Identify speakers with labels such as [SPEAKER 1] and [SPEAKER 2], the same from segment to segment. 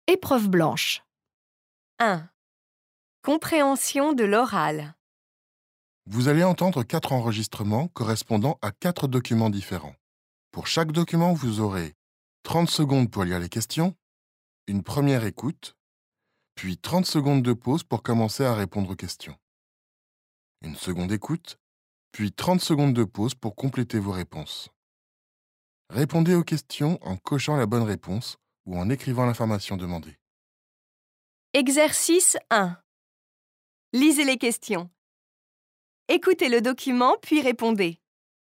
[SPEAKER 1] Épreuve blanche.
[SPEAKER 2] 1. Compréhension de l'oral.
[SPEAKER 3] Vous allez entendre 4 enregistrements correspondant à 4 documents différents. Pour chaque document, vous aurez 30 secondes pour lire les questions, une première écoute, puis 30 secondes de pause pour commencer à répondre aux questions. Une seconde écoute, puis 30 secondes de pause pour compléter vos réponses. Répondez aux questions en cochant la bonne réponse ou en écrivant l'information demandée.
[SPEAKER 2] Exercice 1. Lisez les questions. Écoutez le document puis répondez.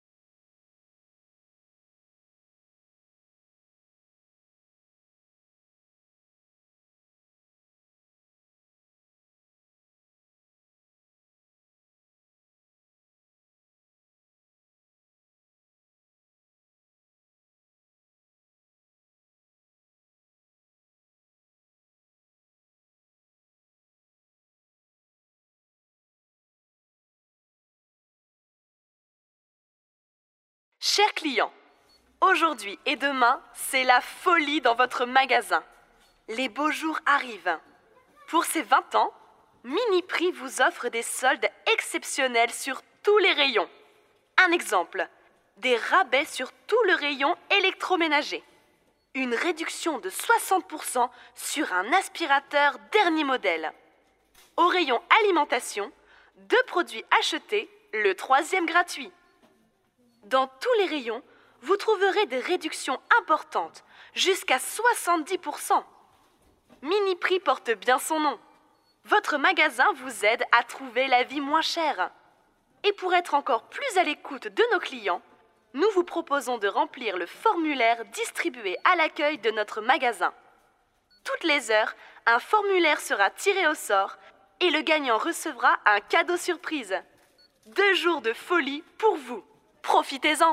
[SPEAKER 4] Chers clients, aujourd'hui et demain, c'est la folie dans votre magasin. Les beaux jours arrivent. Pour ces 20 ans, Miniprix vous offre des soldes exceptionnels sur tous les rayons. Un exemple, des rabais sur tout le rayon électroménager. Une réduction de 60% sur un aspirateur dernier modèle. Au rayon alimentation, 2 produits achetés, le 3e gratuit. Dans tous les rayons, vous trouverez des réductions importantes, jusqu'à 70%. Miniprix porte bien son nom. Votre magasin vous aide à trouver la vie moins chère. Et pour être encore plus à l'écoute de nos clients, nous vous proposons de remplir le formulaire distribué à l'accueil de notre magasin. Toutes les heures, un formulaire sera tiré au sort et le gagnant recevra un cadeau surprise. 2 jours de folie pour vous. Profitez-en!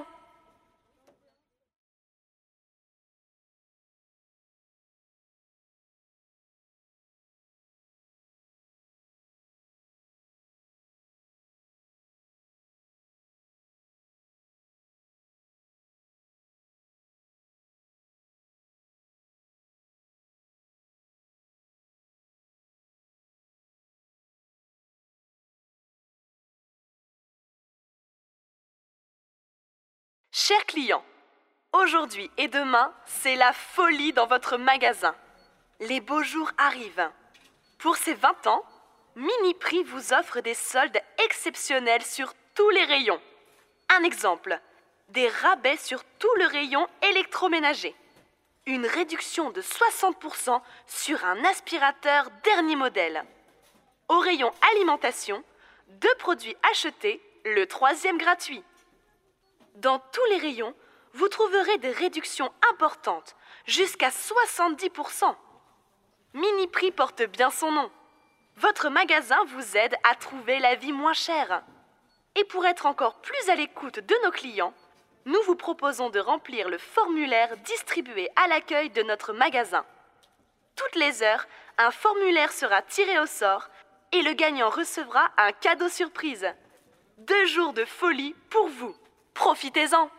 [SPEAKER 4] Chers clients, aujourd'hui et demain, c'est la folie dans votre magasin. Les beaux jours arrivent. Pour ces 20 ans, Miniprix vous offre des soldes exceptionnels sur tous les rayons. Un exemple, des rabais sur tout le rayon électroménager. Une réduction de 60% sur un aspirateur dernier modèle. Au rayon alimentation, 2 produits achetés, le 3e gratuit. Dans tous les rayons, vous trouverez des réductions importantes, jusqu'à 70%. Miniprix porte bien son nom. Votre magasin vous aide à trouver la vie moins chère. Et pour être encore plus à l'écoute de nos clients, nous vous proposons de remplir le formulaire distribué à l'accueil de notre magasin. Toutes les heures, un formulaire sera tiré au sort et le gagnant recevra un cadeau surprise. 2 jours de folie pour vous. Profitez-en!